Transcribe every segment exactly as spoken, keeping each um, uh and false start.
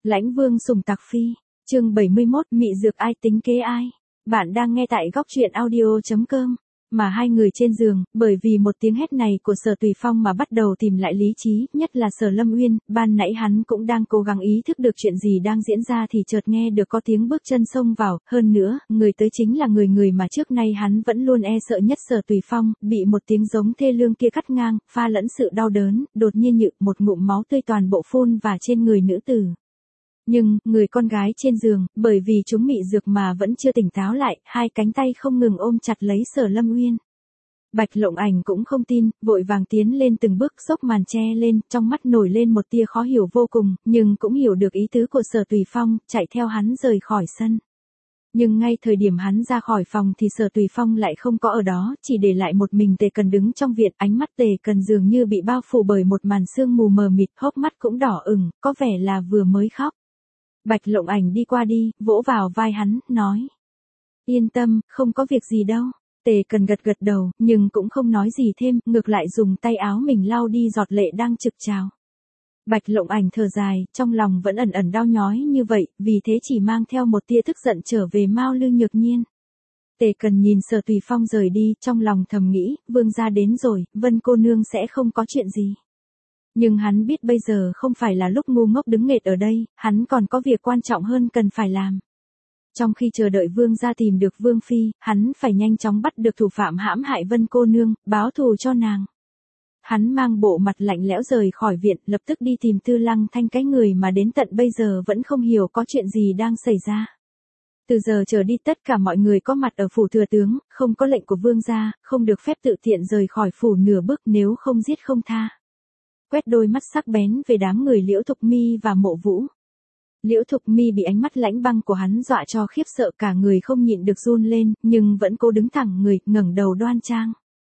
Lãnh Vương sủng Tặc Phi, chương bảy mươi mốt, mị dược ai tính kế ai. Bạn đang nghe tại góc truyện audio chấm com. Mà hai người trên giường, bởi vì một tiếng hét này của Sở Tùy Phong mà bắt đầu tìm lại lý trí, nhất là Sở Lâm Uyên, ban nãy hắn cũng đang cố gắng ý thức được chuyện gì đang diễn ra thì chợt nghe được có tiếng bước chân xông vào, hơn nữa, người tới chính là người người mà trước nay hắn vẫn luôn e sợ nhất Sở Tùy Phong, bị một tiếng giống thê lương kia cắt ngang, pha lẫn sự đau đớn, đột nhiên nhự một ngụm máu tươi toàn bộ phun và trên người nữ tử. Nhưng, người con gái trên giường, bởi vì chúng mị dược mà vẫn chưa tỉnh táo lại, hai cánh tay không ngừng ôm chặt lấy Sở Lâm Uyên. Bạch Lộng Ảnh cũng không tin, vội vàng tiến lên từng bước xốc màn che lên, trong mắt nổi lên một tia khó hiểu vô cùng, nhưng cũng hiểu được ý tứ của Sở Tùy Phong, chạy theo hắn rời khỏi sân. Nhưng ngay thời điểm hắn ra khỏi phòng thì Sở Tùy Phong lại không có ở đó, chỉ để lại một mình Tề Cần đứng trong viện, ánh mắt Tề Cần dường như bị bao phủ bởi một màn sương mù mờ mịt, hốc mắt cũng đỏ ửng, có vẻ là vừa mới khóc. Bạch Lộng Ảnh đi qua đi, vỗ vào vai hắn, nói. Yên tâm, không có việc gì đâu. Tề Cần gật gật đầu, nhưng cũng không nói gì thêm, ngược lại dùng tay áo mình lau đi giọt lệ đang trực trào. Bạch Lộng Ảnh thở dài, trong lòng vẫn ẩn ẩn đau nhói như vậy, vì thế chỉ mang theo một tia tức giận trở về Mao Lư Nhược Nhiên. Tề Cần nhìn Sở Tùy Phong rời đi, trong lòng thầm nghĩ, vương gia đến rồi, Vân cô nương sẽ không có chuyện gì. Nhưng hắn biết bây giờ không phải là lúc ngu ngốc đứng nghệt ở đây, hắn còn có việc quan trọng hơn cần phải làm. Trong khi chờ đợi vương gia tìm được vương phi, hắn phải nhanh chóng bắt được thủ phạm hãm hại Vân cô nương, báo thù cho nàng. Hắn mang bộ mặt lạnh lẽo rời khỏi viện, lập tức đi tìm Tư Lăng Thanh, cái người mà đến tận bây giờ vẫn không hiểu có chuyện gì đang xảy ra. Từ giờ trở đi tất cả mọi người có mặt ở phủ thừa tướng, không có lệnh của vương gia, không được phép tự tiện rời khỏi phủ nửa bước, nếu không giết không tha. Quét đôi mắt sắc bén về đám người Liễu Thục Mi và Mộ Vũ. Liễu Thục Mi bị ánh mắt lãnh băng của hắn dọa cho khiếp sợ, cả người không nhịn được run lên, nhưng vẫn cố đứng thẳng người, ngẩng đầu đoan trang.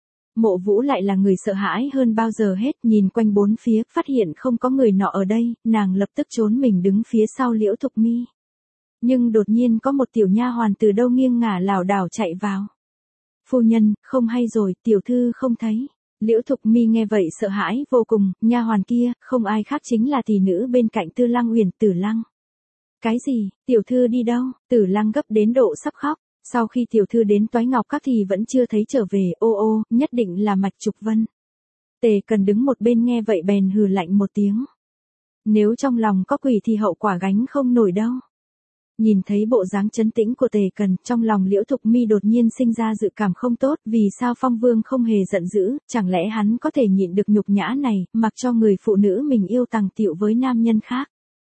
Mộ Vũ lại là người sợ hãi hơn bao giờ hết, nhìn quanh bốn phía, phát hiện không có người nọ ở đây, nàng lập tức trốn mình đứng phía sau Liễu Thục Mi. Nhưng đột nhiên có một tiểu nha hoàn từ đâu nghiêng ngả lảo đảo chạy vào. Phu nhân, không hay rồi, tiểu thư không thấy. Liễu Thục Mi nghe vậy sợ hãi vô cùng, nha hoàn kia, không ai khác chính là tỷ nữ bên cạnh Tư Lăng Uyển, Tử Lăng. Cái gì, tiểu thư đi đâu? Tử Lăng gấp đến độ sắp khóc, sau khi tiểu thư đến Toái Ngọc Các thì vẫn chưa thấy trở về, ô ô, nhất định là Mạch Trục Vân. Tề Cần đứng một bên nghe vậy bèn hừ lạnh một tiếng. Nếu trong lòng có quỷ thì hậu quả gánh không nổi đâu. Nhìn thấy bộ dáng trấn tĩnh của Tề Cần, trong lòng Liễu Thục Mi đột nhiên sinh ra dự cảm không tốt, vì sao Phong Vương không hề giận dữ, chẳng lẽ hắn có thể nhịn được nhục nhã này, mặc cho người phụ nữ mình yêu tàng tiệu với nam nhân khác.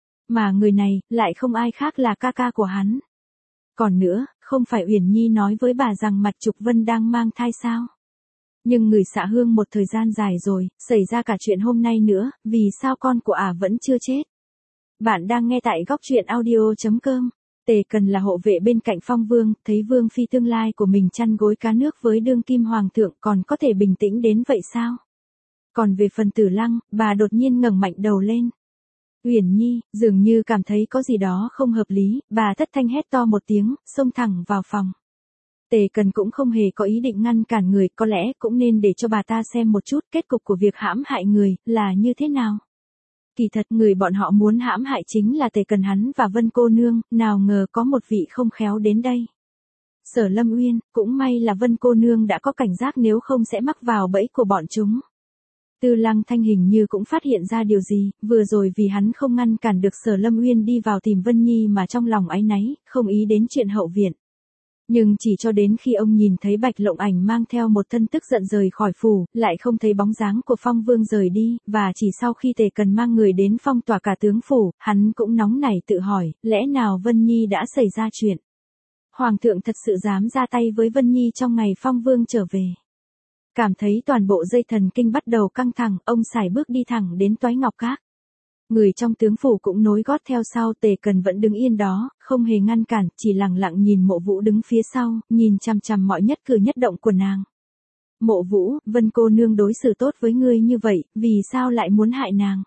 Mà người này, lại không ai khác là ca ca của hắn. Còn nữa, không phải Uyển Nhi nói với bà rằng Mạch Trục Vân đang mang thai sao? Nhưng người xạ hương một thời gian dài rồi, xảy ra cả chuyện hôm nay nữa, vì sao con của ả vẫn chưa chết? Bạn đang nghe tại góc truyện audio chấm com. Tề Cần là hộ vệ bên cạnh Phong Vương, thấy vương phi tương lai của mình chăn gối cá nước với đương kim hoàng thượng, còn có thể bình tĩnh đến vậy sao? Còn về phần Tử Lăng, bà đột nhiên ngẩng mạnh đầu lên. Uyển Nhi, dường như cảm thấy có gì đó không hợp lý, bà thất thanh hét to một tiếng, xông thẳng vào phòng. Tề Cần cũng không hề có ý định ngăn cản người, có lẽ cũng nên để cho bà ta xem một chút kết cục của việc hãm hại người, là như thế nào. Kỳ thật người bọn họ muốn hãm hại chính là Tề Cần hắn và Vân cô nương, nào ngờ có một vị không khéo đến đây. Sở Lâm Uyên, cũng may là Vân cô nương đã có cảnh giác, nếu không sẽ mắc vào bẫy của bọn chúng. Tư Lăng Thanh hình như cũng phát hiện ra điều gì, vừa rồi vì hắn không ngăn cản được Sở Lâm Uyên đi vào tìm Vân Nhi mà trong lòng áy náy, không ý đến chuyện hậu viện. Nhưng chỉ cho đến khi ông nhìn thấy Bạch Lộng Ảnh mang theo một thân tức giận rời khỏi phủ, lại không thấy bóng dáng của Phong Vương rời đi, và chỉ sau khi Tề Cần mang người đến phong tỏa cả tướng phủ, hắn cũng nóng nảy tự hỏi, lẽ nào Vân Nhi đã xảy ra chuyện? Hoàng thượng thật sự dám ra tay với Vân Nhi trong ngày Phong Vương trở về. Cảm thấy toàn bộ dây thần kinh bắt đầu căng thẳng, ông sải bước đi thẳng đến Toái Ngọc Các. Người trong tướng phủ cũng nối gót theo sau, Tề Cần vẫn đứng yên đó, không hề ngăn cản, chỉ lặng lặng nhìn Mộ Vũ đứng phía sau, nhìn chằm chằm mọi nhất cử nhất động của nàng. Mộ Vũ, Vân cô nương đối xử tốt với ngươi như vậy, vì sao lại muốn hại nàng?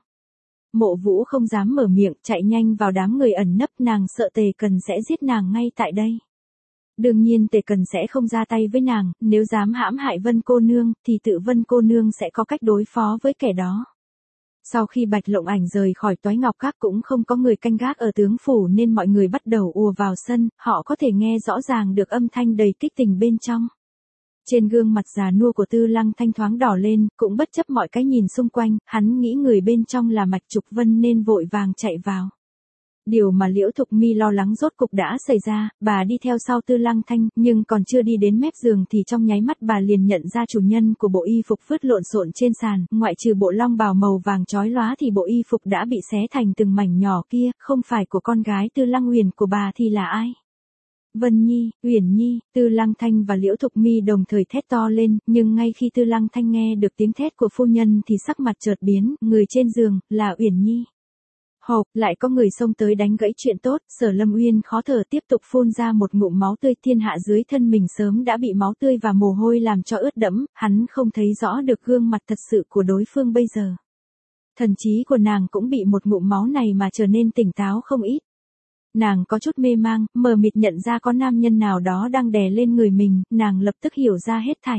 Mộ Vũ không dám mở miệng, chạy nhanh vào đám người ẩn nấp, nàng sợ Tề Cần sẽ giết nàng ngay tại đây. Đương nhiên Tề Cần sẽ không ra tay với nàng, nếu dám hãm hại Vân cô nương, thì tự Vân cô nương sẽ có cách đối phó với kẻ đó. Sau khi Bạch Lộng Ảnh rời khỏi Toái Ngọc Các cũng không có người canh gác ở tướng phủ nên mọi người bắt đầu ùa vào sân, họ có thể nghe rõ ràng được âm thanh đầy kích tình bên trong. Trên gương mặt già nua của Tư Lăng Thanh thoáng đỏ lên, cũng bất chấp mọi cái nhìn xung quanh, hắn nghĩ người bên trong là Mạch Trục Vân nên vội vàng chạy vào. Điều mà Liễu Thục Mi lo lắng rốt cục đã xảy ra, bà đi theo sau Tư Lăng Thanh, nhưng còn chưa đi đến mép giường thì trong nháy mắt bà liền nhận ra chủ nhân của bộ y phục vứt lộn xộn trên sàn, ngoại trừ bộ long bào màu vàng chói lóa thì bộ y phục đã bị xé thành từng mảnh nhỏ kia, không phải của con gái Tư Lăng Uyển của bà thì là ai? Vân Nhi, Uyển Nhi, Tư Lăng Thanh và Liễu Thục Mi đồng thời thét to lên, nhưng ngay khi Tư Lăng Thanh nghe được tiếng thét của phu nhân thì sắc mặt chợt biến, người trên giường, là Uyển Nhi. Hộp, lại có người xông tới đánh gãy chuyện tốt, Sở Lâm Uyên khó thở tiếp tục phun ra một ngụm máu tươi, thiên hạ dưới thân mình sớm đã bị máu tươi và mồ hôi làm cho ướt đẫm, hắn không thấy rõ được gương mặt thật sự của đối phương bây giờ. Thần trí của nàng cũng bị một ngụm máu này mà trở nên tỉnh táo không ít. Nàng có chút mê mang, mờ mịt nhận ra có nam nhân nào đó đang đè lên người mình, nàng lập tức hiểu ra hết thảy.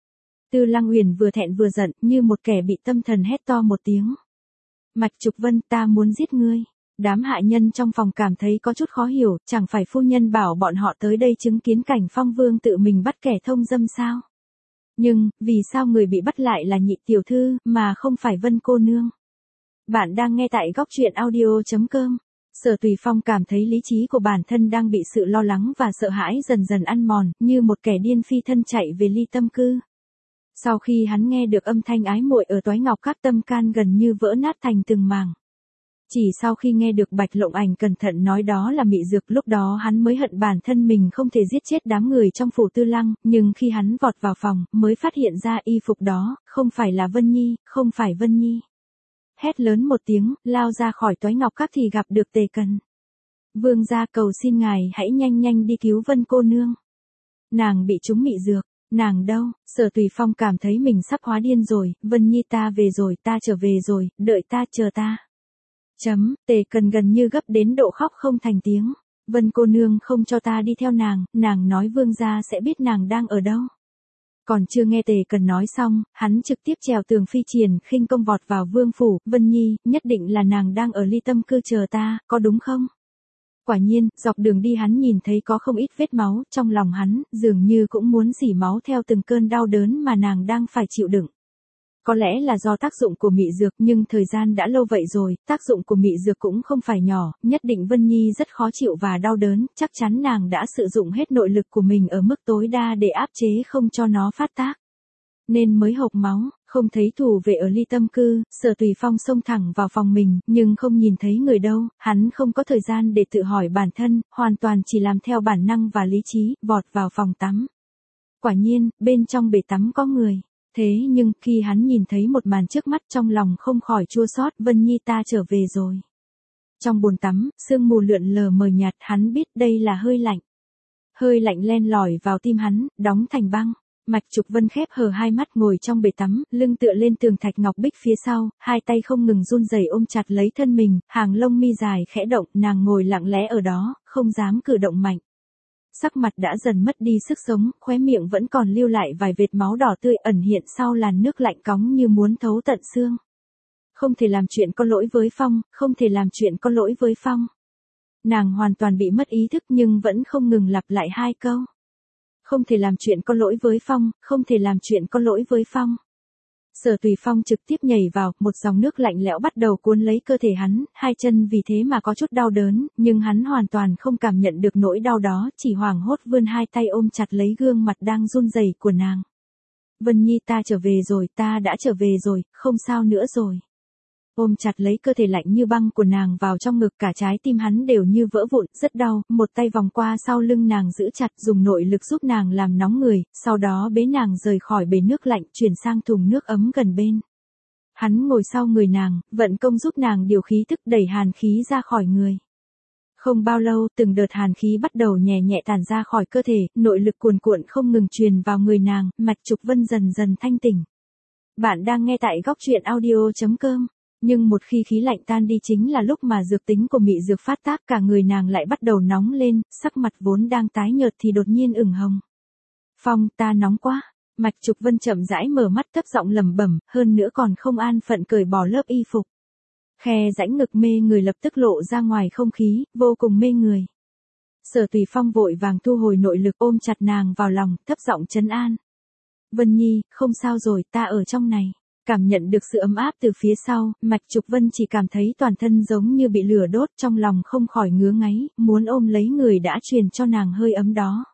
Tư Lăng Uyển vừa thẹn vừa giận, như một kẻ bị tâm thần hét to một tiếng. Mạch Trục Vân, ta muốn giết ngươi. Đám hạ nhân trong phòng cảm thấy có chút khó hiểu, chẳng phải phu nhân bảo bọn họ tới đây chứng kiến cảnh Phong Vương tự mình bắt kẻ thông dâm sao? Nhưng, vì sao người bị bắt lại là Nhị tiểu thư, mà không phải Vân cô nương? Bạn đang nghe tại góc truyện audio chấm com. Sở Tùy Phong cảm thấy lý trí của bản thân đang bị sự lo lắng và sợ hãi dần dần ăn mòn, như một kẻ điên phi thân chạy về Ly Tâm Cư. Sau khi hắn nghe được âm thanh ái muội ở Toái Ngọc Các, tâm can gần như vỡ nát thành từng mảng. Chỉ sau khi nghe được Bạch Lộng Ảnh cẩn thận nói đó là mị dược, lúc đó hắn mới hận bản thân mình không thể giết chết đám người trong phủ Tư Lăng, nhưng khi hắn vọt vào phòng, mới phát hiện ra y phục đó, không phải là Vân Nhi, không phải Vân Nhi. Hét lớn một tiếng, lao ra khỏi Toái Ngọc Các thì gặp được Tề Cần. Vương gia cầu xin ngài hãy nhanh nhanh đi cứu Vân cô nương. Nàng bị trúng mị dược. Nàng đâu? Sở Tùy Phong cảm thấy mình sắp hóa điên rồi, Vân Nhi ta về rồi, ta trở về rồi, đợi ta, chờ ta. Chấm, Tề Cần gần như gấp đến độ khóc không thành tiếng. Vân cô nương không cho ta đi theo nàng, nàng nói vương gia sẽ biết nàng đang ở đâu. Còn chưa nghe Tề Cần nói xong, hắn trực tiếp trèo tường phi triển khinh công vọt vào vương phủ. Vân Nhi, nhất định là nàng đang ở Ly Tâm Cư chờ ta, có đúng không? Quả nhiên, dọc đường đi hắn nhìn thấy có không ít vết máu, trong lòng hắn, dường như cũng muốn rỉ máu theo từng cơn đau đớn mà nàng đang phải chịu đựng. Có lẽ là do tác dụng của mị dược, nhưng thời gian đã lâu vậy rồi, tác dụng của mị dược cũng không phải nhỏ, nhất định Vân Nhi rất khó chịu và đau đớn, chắc chắn nàng đã sử dụng hết nội lực của mình ở mức tối đa để áp chế không cho nó phát tác. Nên mới hộc máu. Không thấy thủ vệ ở Ly Tâm Cư, Sở Tùy Phong xông thẳng vào phòng mình, nhưng không nhìn thấy người đâu, hắn không có thời gian để tự hỏi bản thân, hoàn toàn chỉ làm theo bản năng và lý trí, vọt vào phòng tắm. Quả nhiên, bên trong bể tắm có người. Thế nhưng, khi hắn nhìn thấy một màn trước mắt trong lòng không khỏi chua xót, Vân Nhi ta trở về rồi. Trong bồn tắm, sương mù lượn lờ mờ nhạt, hắn biết đây là hơi lạnh. Hơi lạnh len lỏi vào tim hắn, đóng thành băng. Mạch Trục Vân khép hờ hai mắt ngồi trong bể tắm, lưng tựa lên tường thạch ngọc bích phía sau, hai tay không ngừng run rẩy ôm chặt lấy thân mình, hàng lông mi dài khẽ động, nàng ngồi lặng lẽ ở đó, không dám cử động mạnh. Sắc mặt đã dần mất đi sức sống, khóe miệng vẫn còn lưu lại vài vệt máu đỏ tươi ẩn hiện sau làn nước lạnh cóng như muốn thấu tận xương. Không thể làm chuyện có lỗi với Phong, không thể làm chuyện có lỗi với Phong. Nàng hoàn toàn bị mất ý thức nhưng vẫn không ngừng lặp lại hai câu. Không thể làm chuyện có lỗi với Phong, không thể làm chuyện có lỗi với Phong. Sở Tùy Phong trực tiếp nhảy vào, một dòng nước lạnh lẽo bắt đầu cuốn lấy cơ thể hắn, hai chân vì thế mà có chút đau đớn, nhưng hắn hoàn toàn không cảm nhận được nỗi đau đó, chỉ hoảng hốt vươn hai tay ôm chặt lấy gương mặt đang run rẩy của nàng. Vân Nhi ta trở về rồi, ta đã trở về rồi, không sao nữa rồi. Ôm chặt lấy cơ thể lạnh như băng của nàng vào trong ngực, cả trái tim hắn đều như vỡ vụn, rất đau, một tay vòng qua sau lưng nàng giữ chặt, dùng nội lực giúp nàng làm nóng người, sau đó bế nàng rời khỏi bể nước lạnh, chuyển sang thùng nước ấm gần bên. Hắn ngồi sau người nàng, vận công giúp nàng điều khí tức, đẩy hàn khí ra khỏi người. Không bao lâu, từng đợt hàn khí bắt đầu nhẹ nhẹ tản ra khỏi cơ thể, nội lực cuồn cuộn không ngừng truyền vào người nàng, Mạch Trục Vân dần dần thanh tỉnh. Bạn đang nghe tại góc truyện audio chấm com. Nhưng một khi khí lạnh tan đi chính là lúc mà dược tính của mị dược phát tác, cả người nàng lại bắt đầu nóng lên, sắc mặt vốn đang tái nhợt thì đột nhiên ửng hồng. Phong, ta nóng quá. Mạch Trục Vân chậm rãi mở mắt, thấp giọng lẩm bẩm, hơn nữa còn không an phận cởi bỏ lớp y phục. Khe rãnh ngực mê người lập tức lộ ra ngoài không khí, vô cùng mê người. Sở Tùy Phong vội vàng thu hồi nội lực ôm chặt nàng vào lòng, thấp giọng trấn an. Vân Nhi, không sao rồi, ta ở trong này. Cảm nhận được sự ấm áp từ phía sau, Mạch Trục Vân chỉ cảm thấy toàn thân giống như bị lửa đốt, trong lòng không khỏi ngứa ngáy, muốn ôm lấy người đã truyền cho nàng hơi ấm đó.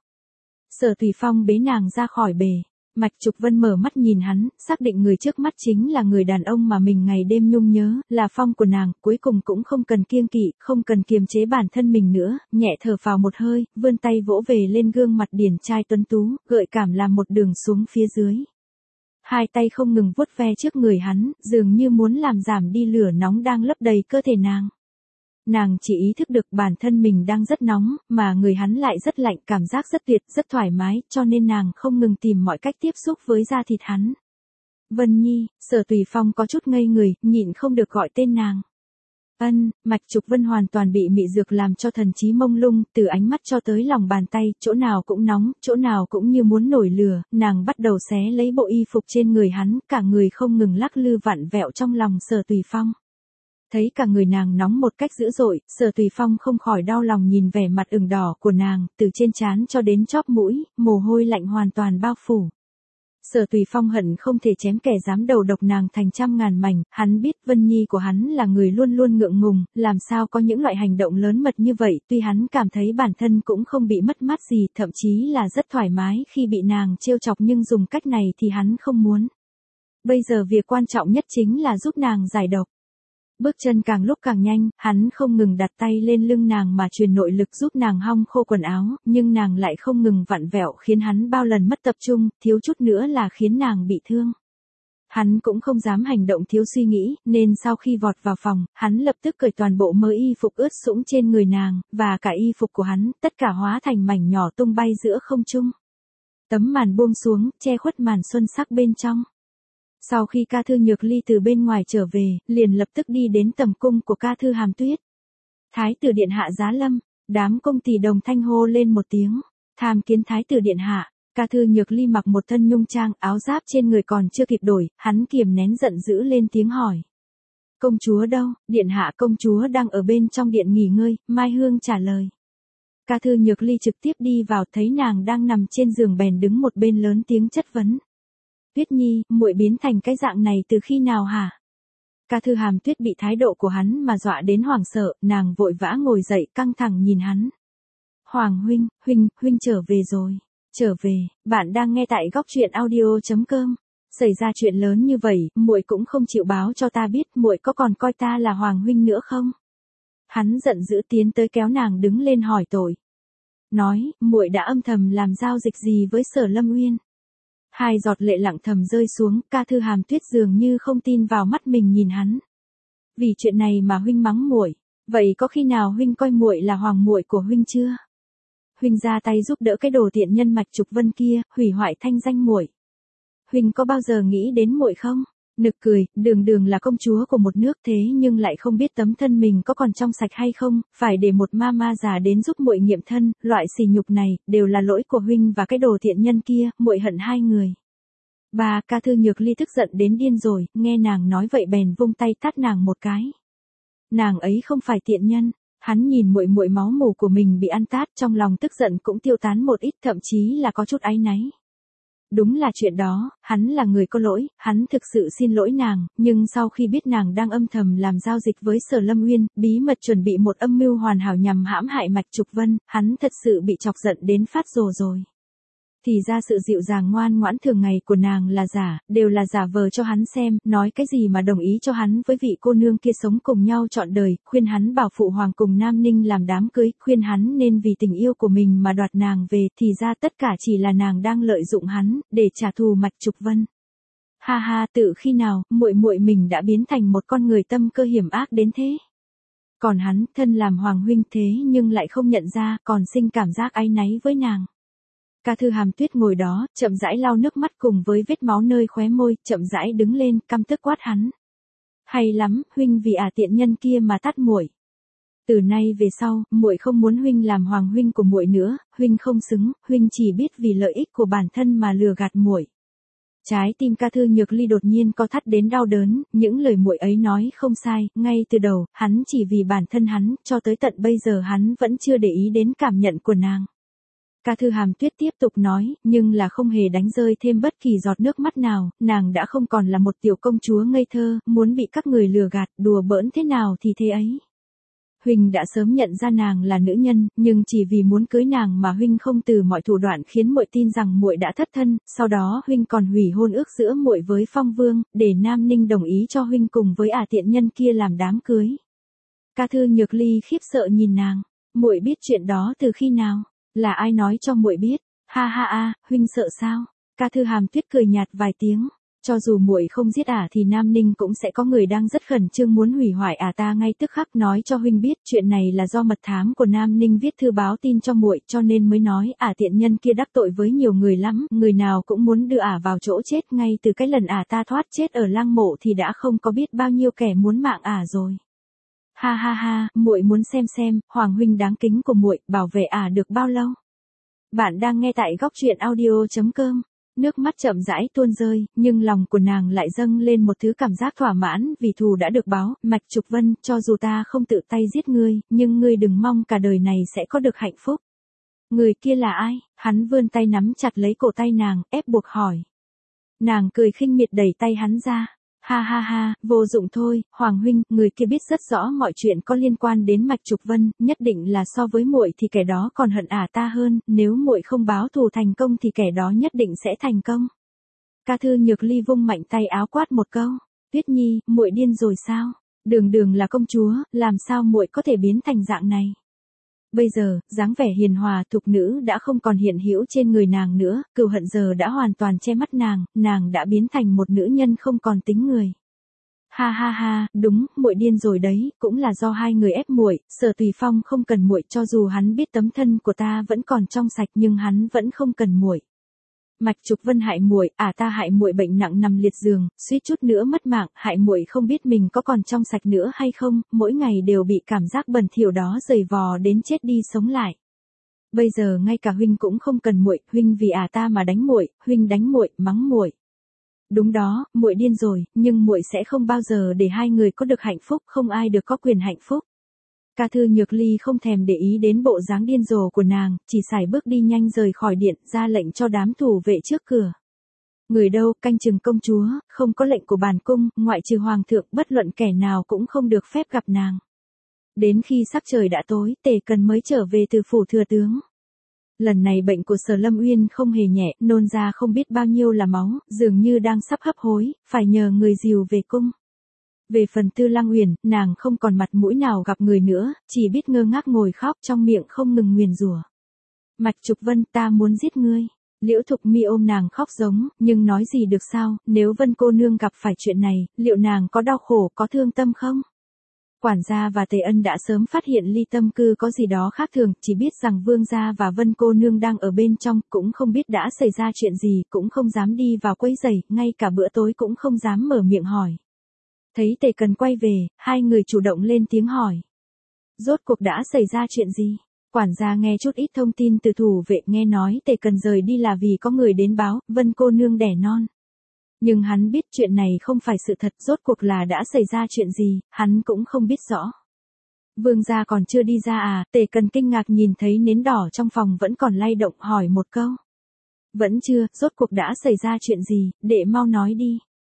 Sở Tùy Phong bế nàng ra khỏi bể. Mạch Trục Vân mở mắt nhìn hắn, xác định người trước mắt chính là người đàn ông mà mình ngày đêm nhung nhớ, là Phong của nàng, cuối cùng cũng không cần kiêng kỵ, không cần kiềm chế bản thân mình nữa, nhẹ thở vào một hơi, vươn tay vỗ về lên gương mặt điển trai tuấn tú, gợi cảm làm một đường xuống phía dưới. Hai tay không ngừng vuốt ve trước người hắn, dường như muốn làm giảm đi lửa nóng đang lấp đầy cơ thể nàng. Nàng chỉ ý thức được bản thân mình đang rất nóng, mà người hắn lại rất lạnh, cảm giác rất tuyệt, rất thoải mái, cho nên nàng không ngừng tìm mọi cách tiếp xúc với da thịt hắn. Vân Nhi, Sở Tùy Phong có chút ngây người, nhịn không được gọi tên nàng. Ân, Mạch Trục Vân hoàn toàn bị mị dược làm cho thần trí mông lung, từ ánh mắt cho tới lòng bàn tay, chỗ nào cũng nóng, chỗ nào cũng như muốn nổi lửa, nàng bắt đầu xé lấy bộ y phục trên người hắn, cả người không ngừng lắc lư vặn vẹo trong lòng Sở Tùy Phong. Thấy cả người nàng nóng một cách dữ dội, Sở Tùy Phong không khỏi đau lòng nhìn vẻ mặt ửng đỏ của nàng, từ trên trán cho đến chóp mũi, mồ hôi lạnh hoàn toàn bao phủ. Sở Tùy Phong hận không thể chém kẻ dám đầu độc nàng thành trăm ngàn mảnh, hắn biết Vân Nhi của hắn là người luôn luôn ngượng ngùng, làm sao có những loại hành động lớn mật như vậy, tuy hắn cảm thấy bản thân cũng không bị mất mát gì, thậm chí là rất thoải mái khi bị nàng trêu chọc, nhưng dùng cách này thì hắn không muốn. Bây giờ việc quan trọng nhất chính là giúp nàng giải độc. Bước chân càng lúc càng nhanh, hắn không ngừng đặt tay lên lưng nàng mà truyền nội lực giúp nàng hong khô quần áo, nhưng nàng lại không ngừng vặn vẹo khiến hắn bao lần mất tập trung, thiếu chút nữa là khiến nàng bị thương. Hắn cũng không dám hành động thiếu suy nghĩ, nên sau khi vọt vào phòng, hắn lập tức cởi toàn bộ mớ y phục ướt sũng trên người nàng, và cả y phục của hắn, tất cả hóa thành mảnh nhỏ tung bay giữa không trung. Tấm màn buông xuống, che khuất màn xuân sắc bên trong. Sau khi Ca Thư Nhược Ly từ bên ngoài trở về, liền lập tức đi đến tầm cung của Ca Thư Hàm Tuyết. Thái tử điện hạ giá lâm, đám cung tỳ đồng thanh hô lên một tiếng, tham kiến thái tử điện hạ. Ca Thư Nhược Ly mặc một thân nhung trang, áo giáp trên người còn chưa kịp đổi, hắn kiềm nén giận dữ lên tiếng hỏi. Công chúa đâu? Điện hạ công chúa đang ở bên trong điện nghỉ ngơi, Mai Hương trả lời. Ca Thư Nhược Ly trực tiếp đi vào, thấy nàng đang nằm trên giường bèn đứng một bên lớn tiếng chất vấn. Tuyết Nhi, muội biến thành cái dạng này từ khi nào hả? Ca Thư Hàm Tuyết bị thái độ của hắn mà dọa đến hoảng sợ, nàng vội vã ngồi dậy căng thẳng nhìn hắn. Hoàng huynh, huynh, huynh trở về rồi. Trở về, bạn đang nghe tại góc truyện audio chấm com. Xảy ra chuyện lớn như vậy, muội cũng không chịu báo cho ta biết, muội có còn coi ta là hoàng huynh nữa không? Hắn giận dữ tiến tới kéo nàng đứng lên hỏi tội. Nói, muội đã âm thầm làm giao dịch gì với Sở Lâm Uyên? Hai giọt lệ lặng thầm rơi xuống, Ca Thư Hàm Tuyết dường như không tin vào mắt mình nhìn hắn. Vì chuyện này mà huynh mắng muội, vậy có khi nào huynh coi muội là hoàng muội của huynh chưa? Huynh ra tay giúp đỡ cái đồ tiện nhân Mạch Trục Vân kia, hủy hoại thanh danh muội. Huynh có bao giờ nghĩ đến muội không? Nực cười, đường đường là công chúa của một nước thế nhưng lại không biết tấm thân mình có còn trong sạch hay không, phải để một ma ma già đến giúp muội nghiệm thân, loại sỉ nhục này, đều là lỗi của huynh và cái đồ tiện nhân kia, muội hận hai người. Bà Ca Thư Nhược Ly tức giận đến điên rồi, nghe nàng nói vậy bèn vung tay tát nàng một cái. Nàng ấy không phải tiện nhân. Hắn nhìn muội muội máu mủ của mình bị ăn tát, trong lòng tức giận cũng tiêu tán một ít, thậm chí là có chút áy náy. Đúng là chuyện đó, hắn là người có lỗi, hắn thực sự xin lỗi nàng, nhưng sau khi biết nàng đang âm thầm làm giao dịch với Sở Lâm Uyên, bí mật chuẩn bị một âm mưu hoàn hảo nhằm hãm hại Mạch Trục Vân, hắn thật sự bị chọc giận đến phát rồ rồi. Thì ra sự dịu dàng ngoan ngoãn thường ngày của nàng là giả, đều là giả vờ cho hắn xem, nói cái gì mà đồng ý cho hắn với vị cô nương kia sống cùng nhau trọn đời, khuyên hắn bảo phụ hoàng cùng Nam Ninh làm đám cưới, khuyên hắn nên vì tình yêu của mình mà đoạt nàng về, thì ra tất cả chỉ là nàng đang lợi dụng hắn, để trả thù Mạch Trục Vân. Ha ha, tự khi nào, muội muội mình đã biến thành một con người tâm cơ hiểm ác đến thế. Còn hắn, thân làm hoàng huynh thế nhưng lại không nhận ra, còn sinh cảm giác áy náy với nàng. Ca Thư Hàm Tuyết ngồi đó, chậm rãi lau nước mắt cùng với vết máu nơi khóe môi, chậm rãi đứng lên, căm tức quát hắn. Hay lắm, huynh vì ả tiện nhân kia mà tát muội. Từ nay về sau, muội không muốn huynh làm hoàng huynh của muội nữa, huynh không xứng, huynh chỉ biết vì lợi ích của bản thân mà lừa gạt muội. Trái tim Ca Thư Nhược Ly đột nhiên co thắt đến đau đớn, những lời muội ấy nói không sai, ngay từ đầu, hắn chỉ vì bản thân hắn, cho tới tận bây giờ hắn vẫn chưa để ý đến cảm nhận của nàng. Ca Thư Hàm Tuyết tiếp tục nói, nhưng là không hề đánh rơi thêm bất kỳ giọt nước mắt nào, nàng đã không còn là một tiểu công chúa ngây thơ, muốn bị các người lừa gạt, đùa bỡn thế nào thì thế ấy. Huynh đã sớm nhận ra nàng là nữ nhân, nhưng chỉ vì muốn cưới nàng mà huynh không từ mọi thủ đoạn khiến muội tin rằng muội đã thất thân, sau đó huynh còn hủy hôn ước giữa muội với Phong Vương, để Nam Ninh đồng ý cho huynh cùng với ả tiện nhân kia làm đám cưới. Ca Thư Nhược Ly khiếp sợ nhìn nàng, muội biết chuyện đó từ khi nào? Là ai nói cho muội biết? Ha ha a, huynh sợ sao? Ca Thư Hàm Tuyết cười nhạt vài tiếng. Cho dù muội không giết ả thì Nam Ninh cũng sẽ có người đang rất khẩn trương muốn hủy hoại ả ta ngay tức khắc nói cho huynh biết chuyện này là do mật thám của Nam Ninh viết thư báo tin cho muội cho nên mới nói ả tiện nhân kia đắc tội với nhiều người lắm, người nào cũng muốn đưa ả vào chỗ chết ngay từ cái lần ả ta thoát chết ở lăng mộ thì đã không có biết bao nhiêu kẻ muốn mạng ả rồi. Ha ha ha, muội muốn xem xem, Hoàng huynh đáng kính của muội bảo vệ ả được bao lâu. Bạn đang nghe tại góc truyện audio chấm com. Nước mắt chậm rãi tuôn rơi, nhưng lòng của nàng lại dâng lên một thứ cảm giác thỏa mãn vì thù đã được báo, Mạch Trục Vân, cho dù ta không tự tay giết ngươi, nhưng ngươi đừng mong cả đời này sẽ có được hạnh phúc. Người kia là ai? Hắn vươn tay nắm chặt lấy cổ tay nàng, ép buộc hỏi. Nàng cười khinh miệt đẩy tay hắn ra. Ha ha ha, vô dụng thôi, Hoàng huynh, người kia biết rất rõ mọi chuyện có liên quan đến Mạch Trục Vân, nhất định là so với muội thì kẻ đó còn hận ả ta hơn, nếu muội không báo thù thành công thì kẻ đó nhất định sẽ thành công. Ca Thư Nhược Ly vung mạnh tay áo quát một câu, Tuyết Nhi, muội điên rồi sao? Đường đường là công chúa, làm sao muội có thể biến thành dạng này? Bây giờ, dáng vẻ hiền hòa thục nữ đã không còn hiện hữu trên người nàng nữa, cừu hận giờ đã hoàn toàn che mắt nàng, nàng đã biến thành một nữ nhân không còn tính người. Ha ha ha, đúng, muội điên rồi đấy, cũng là do hai người ép muội, Sở Tùy Phong không cần muội, cho dù hắn biết tấm thân của ta vẫn còn trong sạch nhưng hắn vẫn không cần muội. Mạch Trục Vân hại muội, ả à ta hại muội bệnh nặng nằm liệt giường, suýt chút nữa mất mạng, hại muội không biết mình có còn trong sạch nữa hay không, mỗi ngày đều bị cảm giác bẩn thỉu đó giày vò đến chết đi sống lại. Bây giờ ngay cả huynh cũng không cần muội, huynh vì ả à ta mà đánh muội, huynh đánh muội, mắng muội. Đúng đó, muội điên rồi, nhưng muội sẽ không bao giờ để hai người có được hạnh phúc, không ai được có quyền hạnh phúc. Ca Thư Nhược Ly không thèm để ý đến bộ dáng điên rồ của nàng, chỉ sải bước đi nhanh rời khỏi điện, ra lệnh cho đám thủ vệ trước cửa. Người đâu, canh chừng công chúa, không có lệnh của bản cung, ngoại trừ hoàng thượng, bất luận kẻ nào cũng không được phép gặp nàng. Đến khi sắc trời đã tối, Tề Cần mới trở về từ phủ thừa tướng. Lần này bệnh của Sở Lâm Uyên không hề nhẹ, nôn ra không biết bao nhiêu là máu, dường như đang sắp hấp hối, phải nhờ người dìu về cung. Về phần Tư Lăng Uyển, nàng không còn mặt mũi nào gặp người nữa, chỉ biết ngơ ngác ngồi khóc trong miệng không ngừng nguyền rủa. Mạch Trục Vân, ta muốn giết ngươi. Liễu Thục Mi ôm nàng khóc giống, nhưng nói gì được sao, nếu Vân cô nương gặp phải chuyện này, liệu nàng có đau khổ, có thương tâm không? Quản gia và Tề Ân đã sớm phát hiện Ly Tâm Cư có gì đó khác thường, chỉ biết rằng Vương gia và Vân cô nương đang ở bên trong, cũng không biết đã xảy ra chuyện gì, cũng không dám đi vào quấy rầy, ngay cả bữa tối cũng không dám mở miệng hỏi. Thấy Tề Cần quay về, hai người chủ động lên tiếng hỏi. Rốt cuộc đã xảy ra chuyện gì? Quản gia nghe chút ít thông tin từ thủ vệ, nghe nói Tề Cần rời đi là vì có người đến báo, Vân cô nương đẻ non. Nhưng hắn biết chuyện này không phải sự thật, rốt cuộc là đã xảy ra chuyện gì, hắn cũng không biết rõ. Vương gia còn chưa đi ra à? Tề Cần kinh ngạc nhìn thấy nến đỏ trong phòng vẫn còn lay động, hỏi một câu. Vẫn chưa, rốt cuộc đã xảy ra chuyện gì, đệ mau nói đi.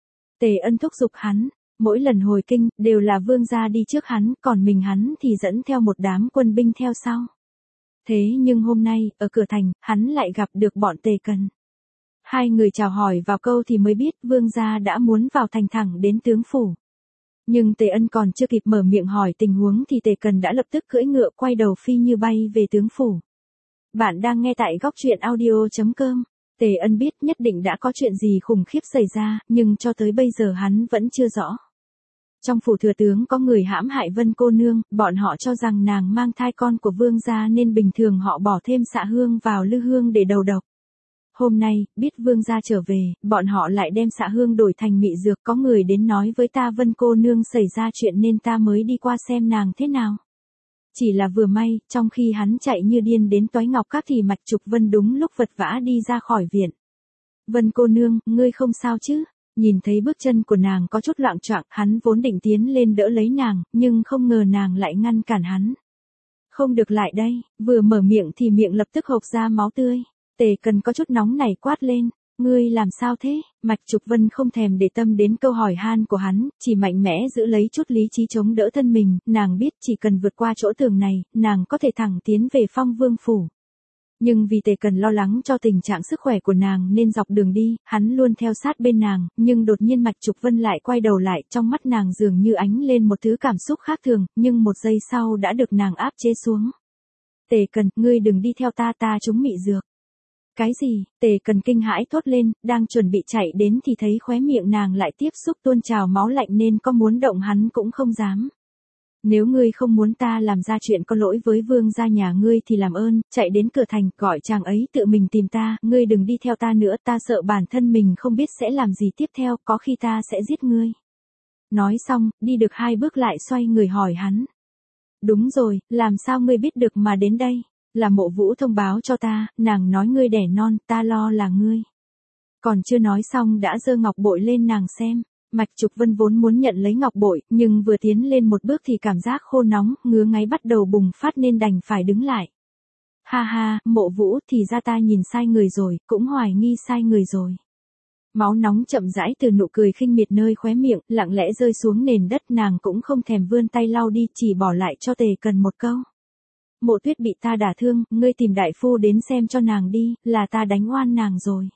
Tề Ân thúc giục hắn. Mỗi lần hồi kinh, đều là vương gia đi trước hắn, còn mình hắn thì dẫn theo một đám quân binh theo sau. Thế nhưng hôm nay, ở cửa thành, hắn lại gặp được bọn Tề Cần. Hai người chào hỏi vào câu thì mới biết vương gia đã muốn vào thành thẳng đến tướng phủ. Nhưng Tề Ân còn chưa kịp mở miệng hỏi tình huống thì Tề Cần đã lập tức cưỡi ngựa quay đầu phi như bay về tướng phủ. Bạn đang nghe tại góc truyện audio chấm com. Tề Ân biết nhất định đã có chuyện gì khủng khiếp xảy ra, nhưng cho tới bây giờ hắn vẫn chưa rõ. Trong phủ thừa tướng có người hãm hại Vân cô nương, bọn họ cho rằng nàng mang thai con của vương gia nên bình thường họ bỏ thêm xạ hương vào lư hương để đầu độc. Hôm nay, biết vương gia trở về, bọn họ lại đem xạ hương đổi thành mị dược, có người đến nói với ta Vân cô nương xảy ra chuyện nên ta mới đi qua xem nàng thế nào. Chỉ là vừa may, trong khi hắn chạy như điên đến Toái Ngọc Các thì Mạch Trục Vân đúng lúc vật vã đi ra khỏi viện. Vân cô nương, ngươi không sao chứ? Nhìn thấy bước chân của nàng có chút loạng choạng, hắn vốn định tiến lên đỡ lấy nàng, nhưng không ngờ nàng lại ngăn cản hắn. Không được lại đây, vừa mở miệng thì miệng lập tức hộc ra máu tươi. Tề Cần có chút nóng nảy quát lên, ngươi làm sao thế? Mạch Trục Vân không thèm để tâm đến câu hỏi han của hắn, chỉ mạnh mẽ giữ lấy chút lý trí chống đỡ thân mình, nàng biết chỉ cần vượt qua chỗ tường này, nàng có thể thẳng tiến về Phong Vương phủ. Nhưng vì Tề Cần lo lắng cho tình trạng sức khỏe của nàng nên dọc đường đi, hắn luôn theo sát bên nàng, nhưng đột nhiên Mạch Trục Vân lại quay đầu lại, trong mắt nàng dường như ánh lên một thứ cảm xúc khác thường, nhưng một giây sau đã được nàng áp chế xuống. Tề Cần, ngươi đừng đi theo ta, ta trúng mị dược. Cái gì? Tề Cần kinh hãi thốt lên, đang chuẩn bị chạy đến thì thấy khóe miệng nàng lại tiếp xúc tuôn trào máu lạnh nên có muốn động hắn cũng không dám. Nếu ngươi không muốn ta làm ra chuyện có lỗi với vương gia nhà ngươi thì làm ơn, chạy đến cửa thành, gọi chàng ấy tự mình tìm ta, ngươi đừng đi theo ta nữa, ta sợ bản thân mình không biết sẽ làm gì tiếp theo, có khi ta sẽ giết ngươi. Nói xong, đi được hai bước lại xoay người hỏi hắn. Đúng rồi, làm sao ngươi biết được mà đến đây? Là Mộ Vũ thông báo cho ta, nàng nói ngươi đẻ non, ta lo là ngươi. Còn chưa nói xong đã giơ ngọc bội lên nàng xem. Mạch Trục Vân vốn muốn nhận lấy ngọc bội, nhưng vừa tiến lên một bước thì cảm giác khô nóng, ngứa ngáy bắt đầu bùng phát nên đành phải đứng lại. Ha ha, Mộ Vũ, thì ra ta nhìn sai người rồi, cũng hoài nghi sai người rồi. Máu nóng chậm rãi từ nụ cười khinh miệt nơi khóe miệng, lặng lẽ rơi xuống nền đất, nàng cũng không thèm vươn tay lau đi, chỉ bỏ lại cho Tề Cần một câu. Mộ Tuyết bị ta đả thương, ngươi tìm đại phu đến xem cho nàng đi, là ta đánh oan nàng rồi.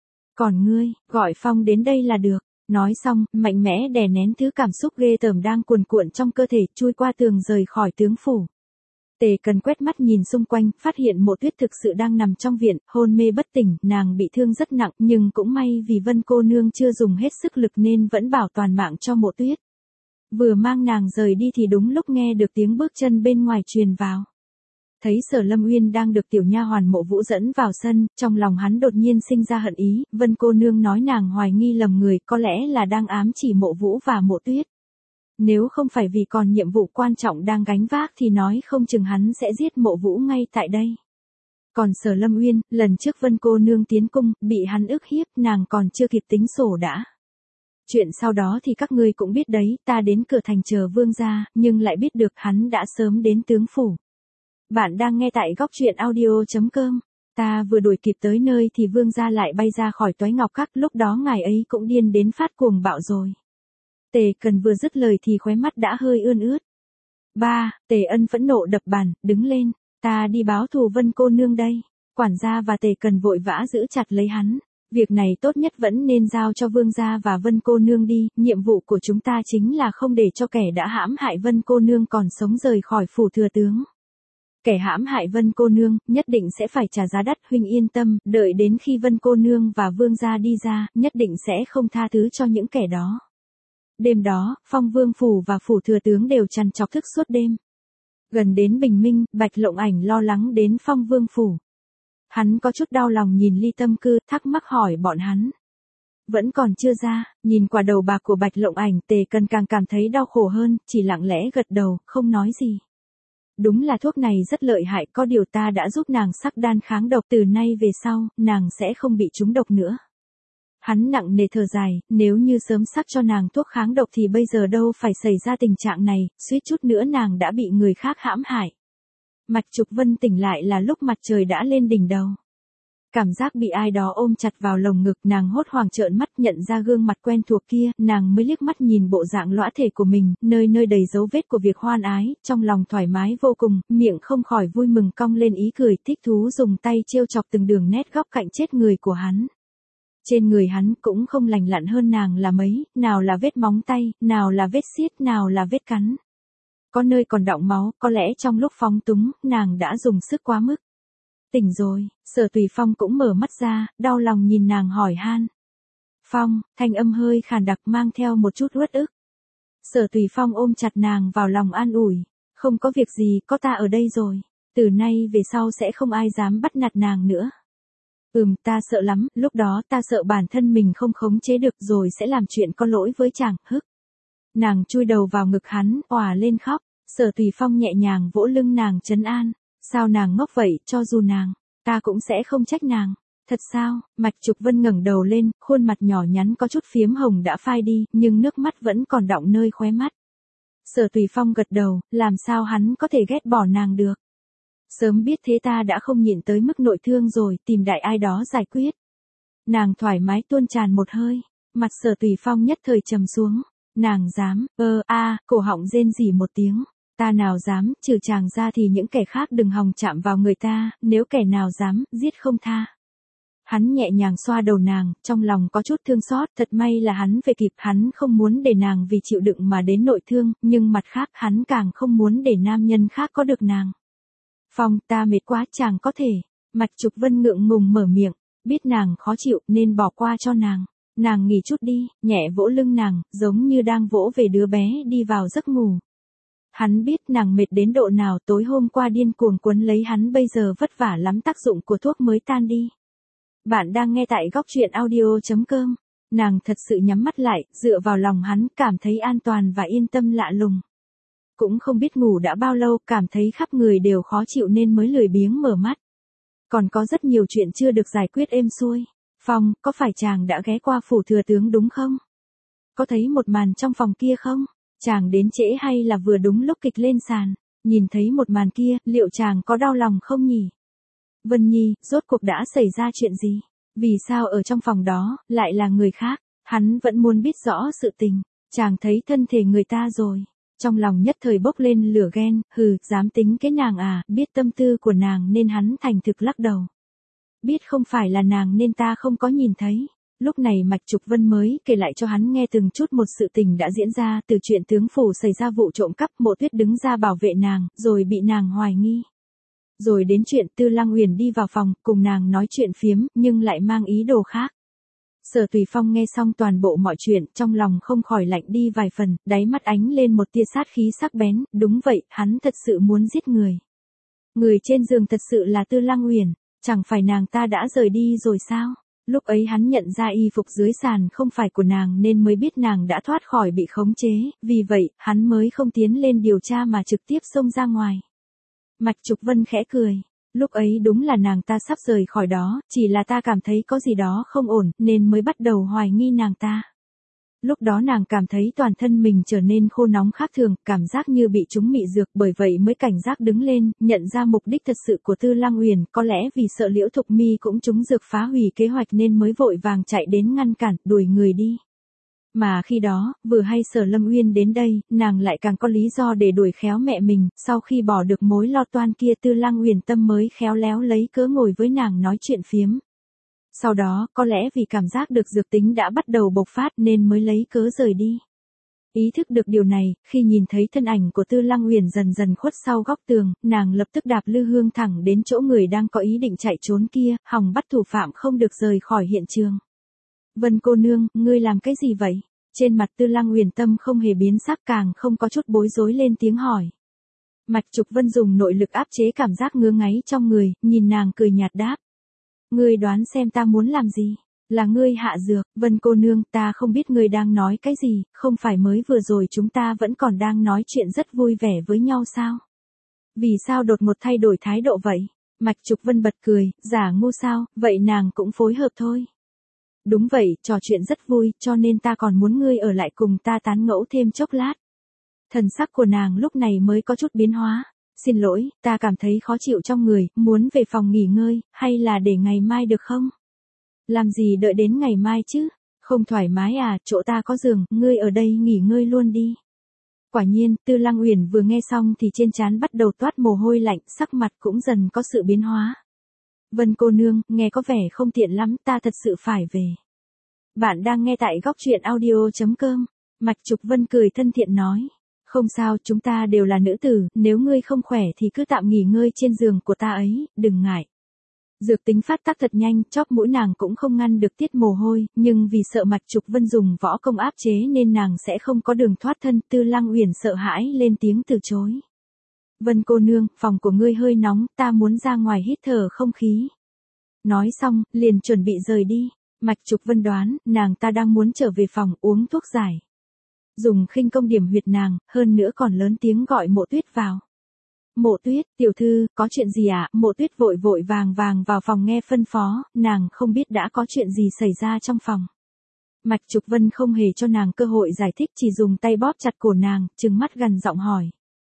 Còn ngươi, gọi Phong đến đây là được. Nói xong, mạnh mẽ đè nén thứ cảm xúc ghê tởm đang cuồn cuộn trong cơ thể, chui qua tường rời khỏi tướng phủ. Tề Cần quét mắt nhìn xung quanh, phát hiện Mộ Tuyết thực sự đang nằm trong viện, hôn mê bất tỉnh, nàng bị thương rất nặng, nhưng cũng may vì Vân cô nương chưa dùng hết sức lực nên vẫn bảo toàn mạng cho Mộ Tuyết. Vừa mang nàng rời đi thì đúng lúc nghe được tiếng bước chân bên ngoài truyền vào. Thấy Sở Lâm Uyên đang được tiểu nha hoàn Mộ Vũ dẫn vào sân, trong lòng hắn đột nhiên sinh ra hận ý, Vân cô nương nói nàng hoài nghi lầm người, có lẽ là đang ám chỉ Mộ Vũ và Mộ Tuyết. Nếu không phải vì còn nhiệm vụ quan trọng đang gánh vác thì nói không chừng hắn sẽ giết Mộ Vũ ngay tại đây. Còn Sở Lâm Uyên, lần trước Vân cô nương tiến cung, bị hắn ức hiếp, nàng còn chưa kịp tính sổ đã. Chuyện sau đó thì các ngươi cũng biết đấy, ta đến cửa thành chờ vương gia, nhưng lại biết được hắn đã sớm đến tướng phủ. Bạn đang nghe tại góc truyện audio chấm com. Ta vừa đuổi kịp tới nơi thì vương gia lại bay ra khỏi Toái Ngọc Các, lúc đó ngài ấy cũng điên đến phát cuồng bạo rồi. Tề Cần vừa dứt lời thì khóe mắt đã hơi ươn ướt. Ba, Tề Ân phẫn nộ đập bàn, đứng lên, ta đi báo thù Vân cô nương đây. Quản gia và Tề Cần vội vã giữ chặt lấy hắn. Việc này tốt nhất vẫn nên giao cho vương gia và Vân cô nương đi, nhiệm vụ của chúng ta chính là không để cho kẻ đã hãm hại Vân cô nương còn sống rời khỏi phủ thừa tướng. Kẻ hãm hại Vân cô nương, nhất định sẽ phải trả giá đắt, huynh yên tâm, đợi đến khi Vân cô nương và vương gia đi ra, nhất định sẽ không tha thứ cho những kẻ đó. Đêm đó, Phong Vương phủ và phủ thừa tướng đều trằn trọc thức suốt đêm. Gần đến bình minh, Bạch Lộng Ảnh lo lắng đến Phong Vương phủ. Hắn có chút đau lòng nhìn Ly Tâm Cư, thắc mắc hỏi bọn hắn. Vẫn còn chưa ra, nhìn quả đầu bạc của Bạch Lộng Ảnh, Tề Cần càng cảm thấy đau khổ hơn, chỉ lặng lẽ gật đầu, không nói gì. Đúng là thuốc này rất lợi hại, có điều ta đã giúp nàng sắc đan kháng độc, từ nay về sau, nàng sẽ không bị trúng độc nữa. Hắn nặng nề thở dài, nếu như sớm sắc cho nàng thuốc kháng độc thì bây giờ đâu phải xảy ra tình trạng này, suýt chút nữa nàng đã bị người khác hãm hại. Mạch Trục Vân tỉnh lại là lúc mặt trời đã lên đỉnh đầu. Cảm giác bị ai đó ôm chặt vào lồng ngực, nàng hốt hoảng trợn mắt nhận ra gương mặt quen thuộc kia, nàng mới liếc mắt nhìn bộ dạng lõa thể của mình, nơi nơi đầy dấu vết của việc hoan ái, trong lòng thoải mái vô cùng, miệng không khỏi vui mừng cong lên ý cười, thích thú dùng tay trêu chọc từng đường nét góc cạnh chết người của hắn. Trên người hắn cũng không lành lặn hơn nàng là mấy, nào là vết móng tay, nào là vết xiết, nào là vết cắn. Có nơi còn đọng máu, có lẽ trong lúc phóng túng, nàng đã dùng sức quá mức. Tỉnh rồi, Sở Tùy Phong cũng mở mắt ra, đau lòng nhìn nàng hỏi han. Phong, thanh âm hơi khàn đặc mang theo một chút uất ức. Sở Tùy Phong ôm chặt nàng vào lòng an ủi. Không có việc gì, có ta ở đây rồi. Từ nay về sau sẽ không ai dám bắt nạt nàng nữa. Ừm, ta sợ lắm, lúc đó ta sợ bản thân mình không khống chế được rồi sẽ làm chuyện có lỗi với chàng, hức. Nàng chui đầu vào ngực hắn, òa lên khóc. Sở Tùy Phong nhẹ nhàng vỗ lưng nàng trấn an. Sao nàng ngốc vậy, cho dù nàng, ta cũng sẽ không trách nàng. Thật sao? Mạch Trục Vân ngẩng đầu lên, khuôn mặt nhỏ nhắn có chút phiếm hồng đã phai đi, nhưng nước mắt vẫn còn đọng nơi khóe mắt. Sở Tùy Phong gật đầu, làm sao hắn có thể ghét bỏ nàng được. Sớm biết thế ta đã không nhịn tới mức nội thương rồi, tìm đại ai đó giải quyết. Nàng thoải mái tuôn tràn một hơi, mặt Sở Tùy Phong nhất thời trầm xuống. Nàng dám, ơ a, cổ họng rên rỉ một tiếng. Ta nào dám, trừ chàng ra thì những kẻ khác đừng hòng chạm vào người ta, nếu kẻ nào dám, giết không tha. Hắn nhẹ nhàng xoa đầu nàng, trong lòng có chút thương xót, thật may là hắn về kịp, hắn không muốn để nàng vì chịu đựng mà đến nội thương, nhưng mặt khác hắn càng không muốn để nam nhân khác có được nàng. Phong, ta mệt quá, chàng có thể. Mạch Trục Vân ngượng ngùng mở miệng, biết nàng khó chịu nên bỏ qua cho nàng. Nàng nghỉ chút đi, nhẹ vỗ lưng nàng, giống như đang vỗ về đứa bé đi vào giấc ngủ. Hắn biết nàng mệt đến độ nào, tối hôm qua điên cuồng quấn lấy hắn, bây giờ vất vả lắm, tác dụng của thuốc mới tan đi. Bạn đang nghe tại góc truyện audio chấm com. Nàng thật sự nhắm mắt lại, dựa vào lòng hắn, cảm thấy an toàn và yên tâm lạ lùng. Cũng không biết ngủ đã bao lâu, cảm thấy khắp người đều khó chịu nên mới lười biếng mở mắt. Còn có rất nhiều chuyện chưa được giải quyết êm xuôi. Phong, có phải chàng đã ghé qua phủ thừa tướng đúng không? Có thấy một màn trong phòng kia không? Chàng đến trễ hay là vừa đúng lúc kịch lên sàn? Nhìn thấy một màn kia, liệu chàng có đau lòng không nhỉ? Vân Nhi, rốt cuộc đã xảy ra chuyện gì? Vì sao ở trong phòng đó, lại là người khác? Hắn vẫn muốn biết rõ sự tình. Chàng thấy thân thể người ta rồi. Trong lòng nhất thời bốc lên lửa ghen, hừ, dám tính cái nàng à, biết tâm tư của nàng nên hắn thành thực lắc đầu. Biết không phải là nàng nên ta không có nhìn thấy. Lúc này Mạch Trục Vân mới kể lại cho hắn nghe từng chút một sự tình đã diễn ra, từ chuyện tướng phủ xảy ra vụ trộm cắp, Mộ Tuyết đứng ra bảo vệ nàng, rồi bị nàng hoài nghi. Rồi đến chuyện Tư Lăng Uyển đi vào phòng, cùng nàng nói chuyện phiếm, nhưng lại mang ý đồ khác. Sở Tùy Phong nghe xong toàn bộ mọi chuyện, trong lòng không khỏi lạnh đi vài phần, đáy mắt ánh lên một tia sát khí sắc bén, đúng vậy, hắn thật sự muốn giết người. Người trên giường thật sự là Tư Lăng Uyển, chẳng phải nàng ta đã rời đi rồi sao? Lúc ấy hắn nhận ra y phục dưới sàn không phải của nàng nên mới biết nàng đã thoát khỏi bị khống chế, vì vậy, hắn mới không tiến lên điều tra mà trực tiếp xông ra ngoài. Mạch Trục Vân khẽ cười. Lúc ấy đúng là nàng ta sắp rời khỏi đó, chỉ là ta cảm thấy có gì đó không ổn, nên mới bắt đầu hoài nghi nàng ta. Lúc đó nàng cảm thấy toàn thân mình trở nên khô nóng khác thường, cảm giác như bị trúng mị dược, bởi vậy mới cảnh giác đứng lên, nhận ra mục đích thật sự của Tư Lăng Uyển, có lẽ vì sợ Liễu Thục Mi cũng trúng dược phá hủy kế hoạch nên mới vội vàng chạy đến ngăn cản, đuổi người đi. Mà khi đó, vừa hay Sở Lâm Uyên đến đây, nàng lại càng có lý do để đuổi khéo mẹ mình, sau khi bỏ được mối lo toan kia Tư Lăng Uyển tâm mới khéo léo lấy cớ ngồi với nàng nói chuyện phiếm. Sau đó, có lẽ vì cảm giác được dược tính đã bắt đầu bộc phát nên mới lấy cớ rời đi. Ý thức được điều này, khi nhìn thấy thân ảnh của Tư Lăng Uyển dần dần khuất sau góc tường, nàng lập tức đạp lư hương thẳng đến chỗ người đang có ý định chạy trốn kia, hòng bắt thủ phạm không được rời khỏi hiện trường. Vân cô nương, ngươi làm cái gì vậy? Trên mặt Tư Lăng Uyển tâm không hề biến sắc, càng không có chút bối rối, lên tiếng hỏi. Mạch Trục Vân dùng nội lực áp chế cảm giác ngứa ngáy trong người, nhìn nàng cười nhạt đáp. Ngươi đoán xem ta muốn làm gì? Là ngươi hạ dược, Vân cô nương, ta không biết ngươi đang nói cái gì, không phải mới vừa rồi chúng ta vẫn còn đang nói chuyện rất vui vẻ với nhau sao? Vì sao đột ngột thay đổi thái độ vậy? Mạch Trục Vân bật cười, giả ngu sao, vậy nàng cũng phối hợp thôi. Đúng vậy, trò chuyện rất vui, cho nên ta còn muốn ngươi ở lại cùng ta tán ngẫu thêm chốc lát. Thần sắc của nàng lúc này mới có chút biến hóa. Xin lỗi, ta cảm thấy khó chịu trong người, muốn về phòng nghỉ ngơi, hay là để ngày mai được không? Làm gì đợi đến ngày mai chứ? Không thoải mái à, chỗ ta có giường, ngươi ở đây nghỉ ngơi luôn đi. Quả nhiên, Tư Lăng Uyển vừa nghe xong thì trên trán bắt đầu toát mồ hôi lạnh, sắc mặt cũng dần có sự biến hóa. Vân cô nương, nghe có vẻ không tiện lắm, ta thật sự phải về. Bạn đang nghe tại góc truyện audio chấm com. Mạch Trục Vân cười thân thiện nói. Không sao, chúng ta đều là nữ tử, nếu ngươi không khỏe thì cứ tạm nghỉ ngơi trên giường của ta ấy, đừng ngại. Dược tính phát tác thật nhanh, chóp mũi nàng cũng không ngăn được tiết mồ hôi, nhưng vì sợ Mạch Trục Vân dùng võ công áp chế nên nàng sẽ không có đường thoát thân. Tư Lăng Uyển sợ hãi lên tiếng từ chối. Vân cô nương, phòng của ngươi hơi nóng, ta muốn ra ngoài hít thở không khí. Nói xong, liền chuẩn bị rời đi. Mạch Trục Vân đoán, nàng ta đang muốn trở về phòng uống thuốc giải. Dùng khinh công điểm huyệt nàng, hơn nữa còn lớn tiếng gọi Mộ Tuyết vào. Mộ Tuyết, tiểu thư, có chuyện gì ạ? À? Mộ Tuyết vội vội vàng vàng vào phòng nghe phân phó, nàng không biết đã có chuyện gì xảy ra trong phòng. Mạch Trục Vân không hề cho nàng cơ hội giải thích, chỉ dùng tay bóp chặt cổ nàng, trừng mắt gần giọng hỏi.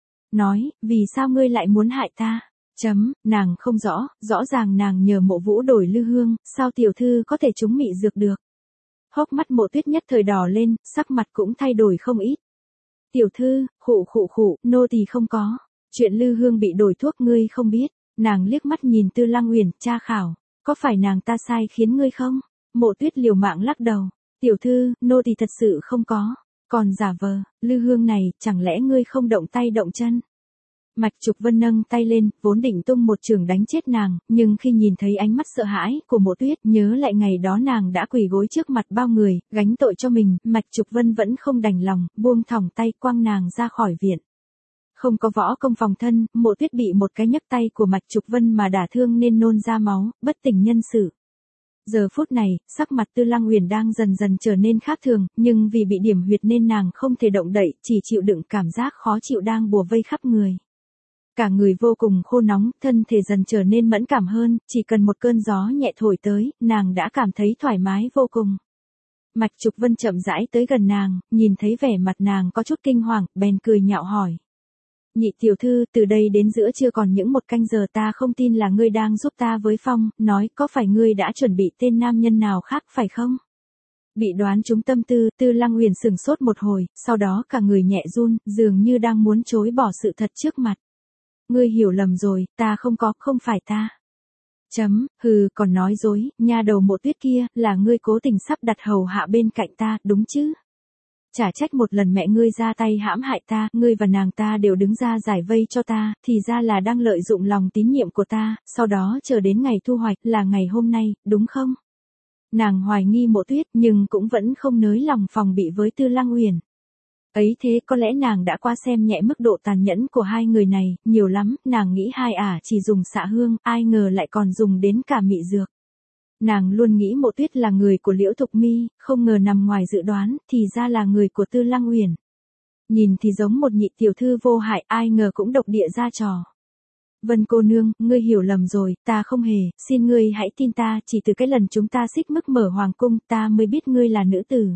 Nói, vì sao ngươi lại muốn hại ta? Chấm, nàng không rõ, rõ ràng nàng nhờ Mộ Vũ đổi lư hương, sao tiểu thư có thể trúng mị dược được? Hốc mắt Mộ Tuyết nhất thời đỏ lên, sắc mặt cũng thay đổi không ít. Tiểu thư, khụ khụ khụ, nô tỳ không có. Chuyện lư hương bị đổi thuốc ngươi không biết. Nàng liếc mắt nhìn Tư Lăng Uyển, tra khảo. Có phải nàng ta sai khiến ngươi không? Mộ Tuyết liều mạng lắc đầu. Tiểu thư, nô tỳ thật sự không có. Còn giả vờ, lư hương này, chẳng lẽ ngươi không động tay động chân? Mạch Trục Vân nâng tay lên, vốn định tung một chưởng đánh chết nàng, nhưng khi nhìn thấy ánh mắt sợ hãi của Mộ Tuyết, nhớ lại ngày đó nàng đã quỳ gối trước mặt bao người, gánh tội cho mình, Mạch Trục Vân vẫn không đành lòng, buông thõng tay quăng nàng ra khỏi viện. Không có võ công phòng thân, Mộ Tuyết bị một cái nhấc tay của Mạch Trục Vân mà đả thương nên nôn ra máu, bất tỉnh nhân sự. Giờ phút này, sắc mặt Tư Lăng Uyển đang dần dần trở nên khác thường, nhưng vì bị điểm huyệt nên nàng không thể động đậy, chỉ chịu đựng cảm giác khó chịu đang bùa vây khắp người. Cả người vô cùng khô nóng, thân thể dần trở nên mẫn cảm hơn, chỉ cần một cơn gió nhẹ thổi tới, nàng đã cảm thấy thoải mái vô cùng. Mạch Trục Vân chậm rãi tới gần nàng, nhìn thấy vẻ mặt nàng có chút kinh hoàng, bèn cười nhạo hỏi. Nhị tiểu thư, từ đây đến giữa trưa còn những một canh giờ, ta không tin là ngươi đang giúp ta với Phong, nói có phải ngươi đã chuẩn bị tên nam nhân nào khác phải không? Bị đoán trúng tâm tư, Tư Lăng Uyển sừng sốt một hồi, sau đó cả người nhẹ run, dường như đang muốn chối bỏ sự thật trước mặt. Ngươi hiểu lầm rồi, ta không có, không phải ta. Chấm, hừ, còn nói dối, nha đầu Mộ Tuyết kia, là ngươi cố tình sắp đặt hầu hạ bên cạnh ta, đúng chứ? Chả trách một lần mẹ ngươi ra tay hãm hại ta, ngươi và nàng ta đều đứng ra giải vây cho ta, thì ra là đang lợi dụng lòng tín nhiệm của ta, sau đó chờ đến ngày thu hoạch, là ngày hôm nay, đúng không? Nàng hoài nghi Mộ Tuyết, nhưng cũng vẫn không nới lòng phòng bị với Tư Lăng Uyển. Ấy thế có lẽ nàng đã qua xem nhẹ mức độ tàn nhẫn của hai người này, nhiều lắm, nàng nghĩ hai ả chỉ dùng xạ hương, ai ngờ lại còn dùng đến cả mị dược. Nàng luôn nghĩ Mộ Tuyết là người của Liễu Thục Mi, không ngờ nằm ngoài dự đoán, thì ra là người của Tư Lăng Uyển. Nhìn thì giống một nhị tiểu thư vô hại, ai ngờ cũng độc địa ra trò. Vân cô nương, ngươi hiểu lầm rồi, ta không hề, xin ngươi hãy tin ta, chỉ từ cái lần chúng ta xích mích mở hoàng cung, ta mới biết ngươi là nữ tử.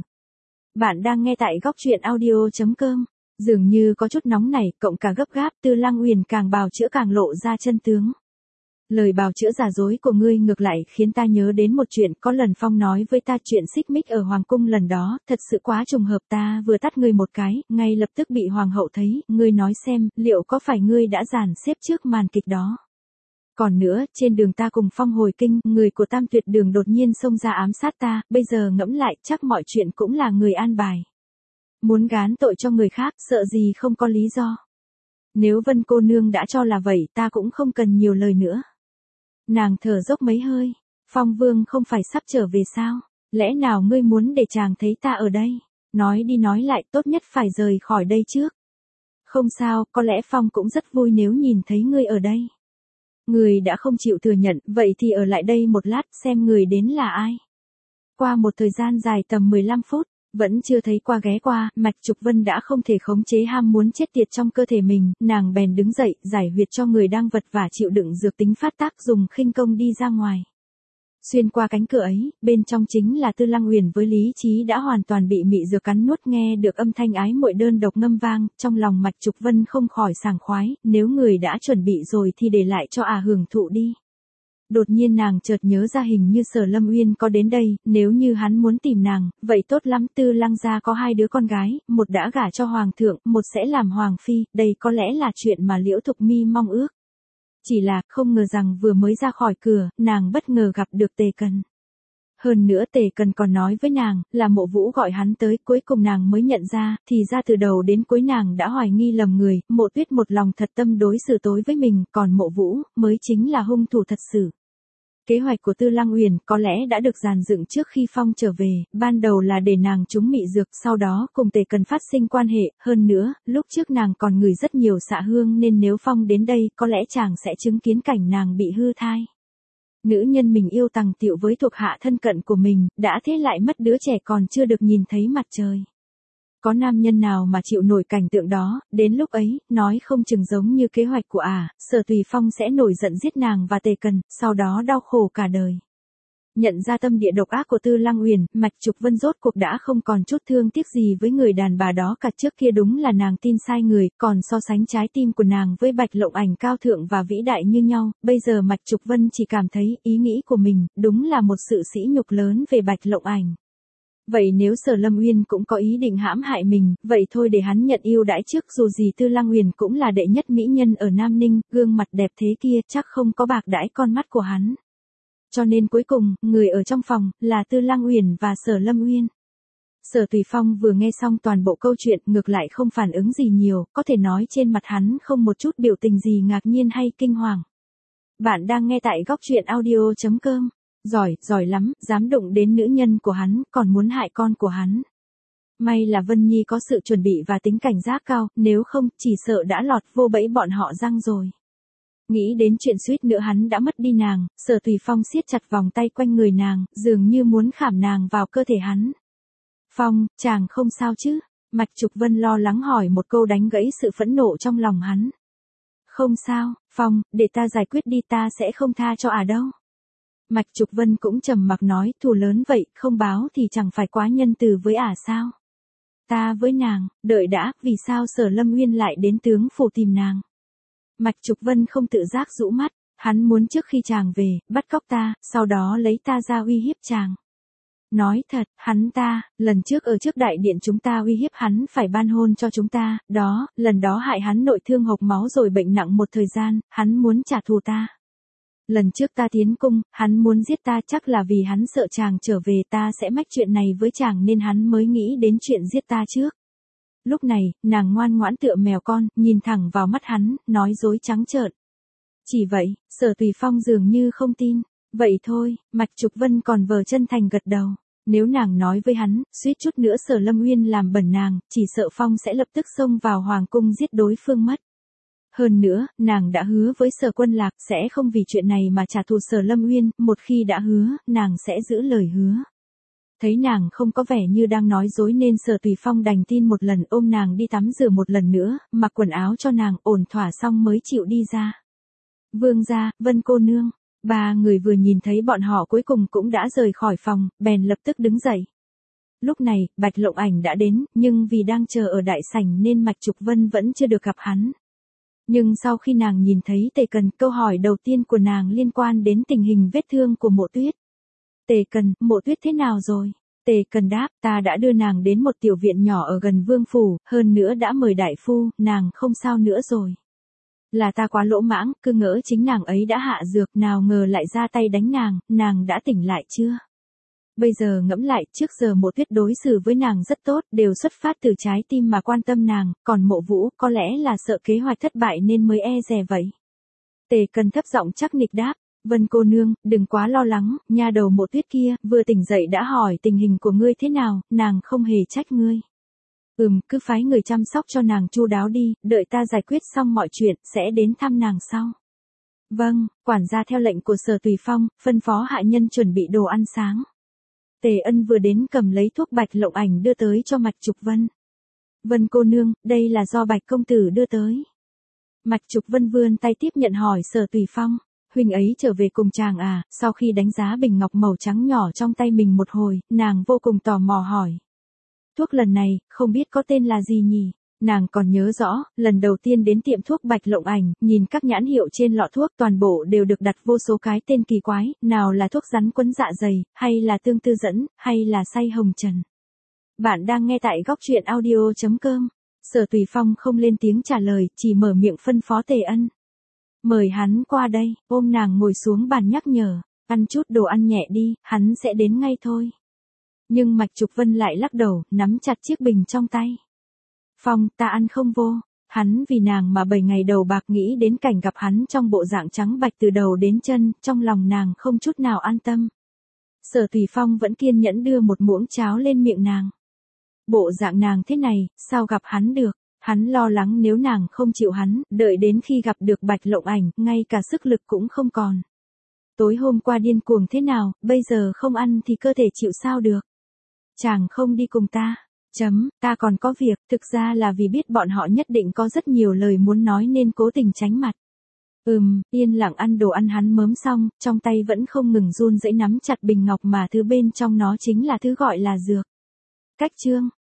Bạn đang nghe tại góc truyện audio chấm com. Dường như có chút nóng nảy, cộng cả gấp gáp, Tư Lăng Uyển càng bào chữa càng lộ ra chân tướng. Lời bào chữa giả dối của ngươi ngược lại khiến ta nhớ đến một chuyện, có lần Phong nói với ta chuyện xích mích ở hoàng cung lần đó, thật sự quá trùng hợp, ta vừa tắt ngươi một cái, ngay lập tức bị hoàng hậu thấy, ngươi nói xem, liệu có phải ngươi đã dàn xếp trước màn kịch đó? Còn nữa, trên đường ta cùng Phong hồi kinh, người của Tam Tuyệt Đường đột nhiên xông ra ám sát ta, bây giờ ngẫm lại, chắc mọi chuyện cũng là người an bài. Muốn gán tội cho người khác, sợ gì không có lý do. Nếu Vân cô nương đã cho là vậy, ta cũng không cần nhiều lời nữa. Nàng thở dốc mấy hơi. Phong Vương không phải sắp trở về sao? Lẽ nào ngươi muốn để chàng thấy ta ở đây? Nói đi nói lại, tốt nhất phải rời khỏi đây trước. Không sao, có lẽ Phong cũng rất vui nếu nhìn thấy ngươi ở đây. Người đã không chịu thừa nhận, vậy thì ở lại đây một lát, xem người đến là ai. Qua một thời gian dài tầm mười lăm phút, vẫn chưa thấy qua ghé qua, Mạch Trục Vân đã không thể khống chế ham muốn chết tiệt trong cơ thể mình, nàng bèn đứng dậy, giải huyệt cho người đang vật vã chịu đựng dược tính phát tác, dùng khinh công đi ra ngoài. Xuyên qua cánh cửa ấy, bên trong chính là Tư Lăng Uyển với lý trí đã hoàn toàn bị mị dược cắn nuốt, nghe được âm thanh ái muội đơn độc ngâm vang, trong lòng Mạch Trục Vân không khỏi sảng khoái, nếu người đã chuẩn bị rồi thì để lại cho ả hưởng thụ đi. Đột nhiên nàng chợt nhớ ra hình như Sở Lâm Uyên có đến đây, nếu như hắn muốn tìm nàng, vậy tốt lắm, Tư Lăng gia có hai đứa con gái, một đã gả cho hoàng thượng, một sẽ làm hoàng phi, đây có lẽ là chuyện mà Liễu Thục Mi mong ước. Chỉ là, không ngờ rằng vừa mới ra khỏi cửa, nàng bất ngờ gặp được Tề Cần. Hơn nữa Tề Cần còn nói với nàng, là Mộ Vũ gọi hắn tới, cuối cùng nàng mới nhận ra, thì ra từ đầu đến cuối nàng đã hoài nghi lầm người, Mộ Tuyết một lòng thật tâm đối xử tối với mình, còn Mộ Vũ, mới chính là hung thủ thật sự. Kế hoạch của Tư Lăng Uyển có lẽ đã được dàn dựng trước khi Phong trở về, ban đầu là để nàng trúng mị dược, sau đó cùng Tề Cần phát sinh quan hệ, hơn nữa, lúc trước nàng còn ngửi rất nhiều xạ hương nên nếu Phong đến đây, có lẽ chàng sẽ chứng kiến cảnh nàng bị hư thai. Nữ nhân mình yêu tằng tiệu với thuộc hạ thân cận của mình, đã thế lại mất đứa trẻ còn chưa được nhìn thấy mặt trời. Có nam nhân nào mà chịu nổi cảnh tượng đó, đến lúc ấy, nói không chừng giống như kế hoạch của ả, à, Sở Tùy Phong sẽ nổi giận giết nàng và Tề Cần, sau đó đau khổ cả đời. Nhận ra tâm địa độc ác của Tư Lăng Uyển, Mạch Trục Vân rốt cuộc đã không còn chút thương tiếc gì với người đàn bà đó cả. Trước kia đúng là nàng tin sai người, còn so sánh trái tim của nàng với Bạch Lộng Ảnh cao thượng và vĩ đại như nhau, bây giờ Mạch Trục Vân chỉ cảm thấy ý nghĩ của mình, đúng là một sự sỉ nhục lớn về Bạch Lộng Ảnh. Vậy nếu Sở Lâm Uyên cũng có ý định hãm hại mình, vậy thôi để hắn nhận ưu đãi trước, dù gì Tư Lăng Uyển cũng là đệ nhất mỹ nhân ở Nam Ninh, gương mặt đẹp thế kia chắc không có bạc đãi con mắt của hắn. Cho nên cuối cùng, người ở trong phòng, là Tư Lăng Uyển và Sở Lâm Uyên. Sở Tùy Phong vừa nghe xong toàn bộ câu chuyện, ngược lại không phản ứng gì nhiều, có thể nói trên mặt hắn không một chút biểu tình gì ngạc nhiên hay kinh hoàng. Bạn đang nghe tại góc truyện audio chấm com. Giỏi, giỏi lắm, dám đụng đến nữ nhân của hắn, còn muốn hại con của hắn. May là Vân Nhi có sự chuẩn bị và tính cảnh giác cao, nếu không, chỉ sợ đã lọt vô bẫy bọn họ răng rồi. Nghĩ đến chuyện suýt nữa hắn đã mất đi nàng, Sở Tùy Phong siết chặt vòng tay quanh người nàng, dường như muốn khảm nàng vào cơ thể hắn. Phong, chàng không sao chứ? Mạch Trục Vân lo lắng hỏi một câu đánh gãy sự phẫn nộ trong lòng hắn. Không sao, Phong, để ta giải quyết đi, ta sẽ không tha cho ả đâu. Mạch Trục Vân cũng trầm mặc nói, thù lớn vậy, không báo thì chẳng phải quá nhân từ với ả sao? Ta với nàng, đợi đã, vì sao Sở Lâm Uyên lại đến tướng phủ tìm nàng? Mạch Trục Vân không tự giác rũ mắt, hắn muốn trước khi chàng về, bắt cóc ta, sau đó lấy ta ra uy hiếp chàng. Nói thật, hắn ta, lần trước ở trước đại điện chúng ta uy hiếp hắn phải ban hôn cho chúng ta, đó, lần đó hại hắn nội thương hộc máu rồi bệnh nặng một thời gian, hắn muốn trả thù ta. Lần trước ta tiến cung, hắn muốn giết ta, chắc là vì hắn sợ chàng trở về ta sẽ mách chuyện này với chàng nên hắn mới nghĩ đến chuyện giết ta trước. Lúc này, nàng ngoan ngoãn tựa mèo con, nhìn thẳng vào mắt hắn, nói dối trắng trợn. Chỉ vậy, Sở Tùy Phong dường như không tin. Vậy thôi, Mạch Trục Vân còn vờ chân thành gật đầu. Nếu nàng nói với hắn, suýt chút nữa Sở Lâm Uyên làm bẩn nàng, chỉ sợ Phong sẽ lập tức xông vào hoàng cung giết đối phương mất. Hơn nữa, nàng đã hứa với Sở Quân Lạc sẽ không vì chuyện này mà trả thù Sở Lâm Uyên, một khi đã hứa, nàng sẽ giữ lời hứa. Thấy nàng không có vẻ như đang nói dối nên Sở Tùy Phong đành tin một lần, ôm nàng đi tắm rửa một lần nữa, mặc quần áo cho nàng, ổn thỏa xong mới chịu đi ra. Vương gia, Vân cô nương, ba người vừa nhìn thấy bọn họ cuối cùng cũng đã rời khỏi phòng, bèn lập tức đứng dậy. Lúc này, Bạch Lộng Ảnh đã đến, nhưng vì đang chờ ở đại sảnh nên Mạch Trục Vân vẫn chưa được gặp hắn. Nhưng sau khi nàng nhìn thấy Tề Cần, câu hỏi đầu tiên của nàng liên quan đến tình hình vết thương của Mộ Tuyết. Tề Cần, Mộ Tuyết thế nào rồi? Tề Cần đáp, ta đã đưa nàng đến một tiểu viện nhỏ ở gần vương phủ, hơn nữa đã mời đại phu, nàng không sao nữa rồi. Là ta quá lỗ mãng, cứ ngỡ chính nàng ấy đã hạ dược, nào ngờ lại ra tay đánh nàng, nàng đã tỉnh lại chưa? Bây giờ ngẫm lại, trước giờ Mộ Tuyết đối xử với nàng rất tốt, đều xuất phát từ trái tim mà quan tâm nàng, còn Mộ Vũ có lẽ là sợ kế hoạch thất bại nên mới e dè vậy. Tề Cần thấp giọng chắc nịch đáp, Vân cô nương, đừng quá lo lắng, nha đầu Mộ Tuyết kia, vừa tỉnh dậy đã hỏi tình hình của ngươi thế nào, nàng không hề trách ngươi. Ừm, cứ phái người chăm sóc cho nàng chu đáo đi, đợi ta giải quyết xong mọi chuyện, sẽ đến thăm nàng sau. Vâng, quản gia theo lệnh của Sở Tùy Phong, phân phó hạ nhân chuẩn bị đồ ăn sáng. Tề Ân vừa đến cầm lấy thuốc Bạch Lộng Ảnh đưa tới cho Mạch Trục Vân. Vân cô nương, đây là do Bạch công tử đưa tới. Mạch Trục Vân vươn tay tiếp nhận hỏi Sở Tùy Phong, huynh ấy trở về cùng chàng à? Sau khi đánh giá bình ngọc màu trắng nhỏ trong tay mình một hồi, nàng vô cùng tò mò hỏi. Thuốc lần này, không biết có tên là gì nhỉ? Nàng còn nhớ rõ, lần đầu tiên đến tiệm thuốc Bạch Lộng Ảnh, nhìn các nhãn hiệu trên lọ thuốc toàn bộ đều được đặt vô số cái tên kỳ quái, nào là thuốc rắn quấn dạ dày, hay là tương tư dẫn, hay là say hồng trần. Bạn đang nghe tại góc truyện audio chấm com. Sở Tùy Phong không lên tiếng trả lời, chỉ mở miệng phân phó Tề Ân. Mời hắn qua đây, ôm nàng ngồi xuống bàn nhắc nhở, ăn chút đồ ăn nhẹ đi, hắn sẽ đến ngay thôi. Nhưng Mạch Trục Vân lại lắc đầu, nắm chặt chiếc bình trong tay. Phong, ta ăn không vô. Hắn vì nàng mà bảy ngày đầu bạc, nghĩ đến cảnh gặp hắn trong bộ dạng trắng bạch từ đầu đến chân, trong lòng nàng không chút nào an tâm. Sở Tùy Phong vẫn kiên nhẫn đưa một muỗng cháo lên miệng nàng. Bộ dạng nàng thế này, sao gặp hắn được? Hắn lo lắng nếu nàng không chịu hắn, đợi đến khi gặp được Bạch Lộng Ảnh, ngay cả sức lực cũng không còn. Tối hôm qua điên cuồng thế nào, bây giờ không ăn thì cơ thể chịu sao được? Chàng không đi cùng ta. Chấm, ta còn có việc, thực ra là vì biết bọn họ nhất định có rất nhiều lời muốn nói nên cố tình tránh mặt. Ừm, yên lặng ăn đồ ăn hắn mớm xong, trong tay vẫn không ngừng run rẩy nắm chặt bình ngọc mà thứ bên trong nó chính là thứ gọi là dược. Cách chương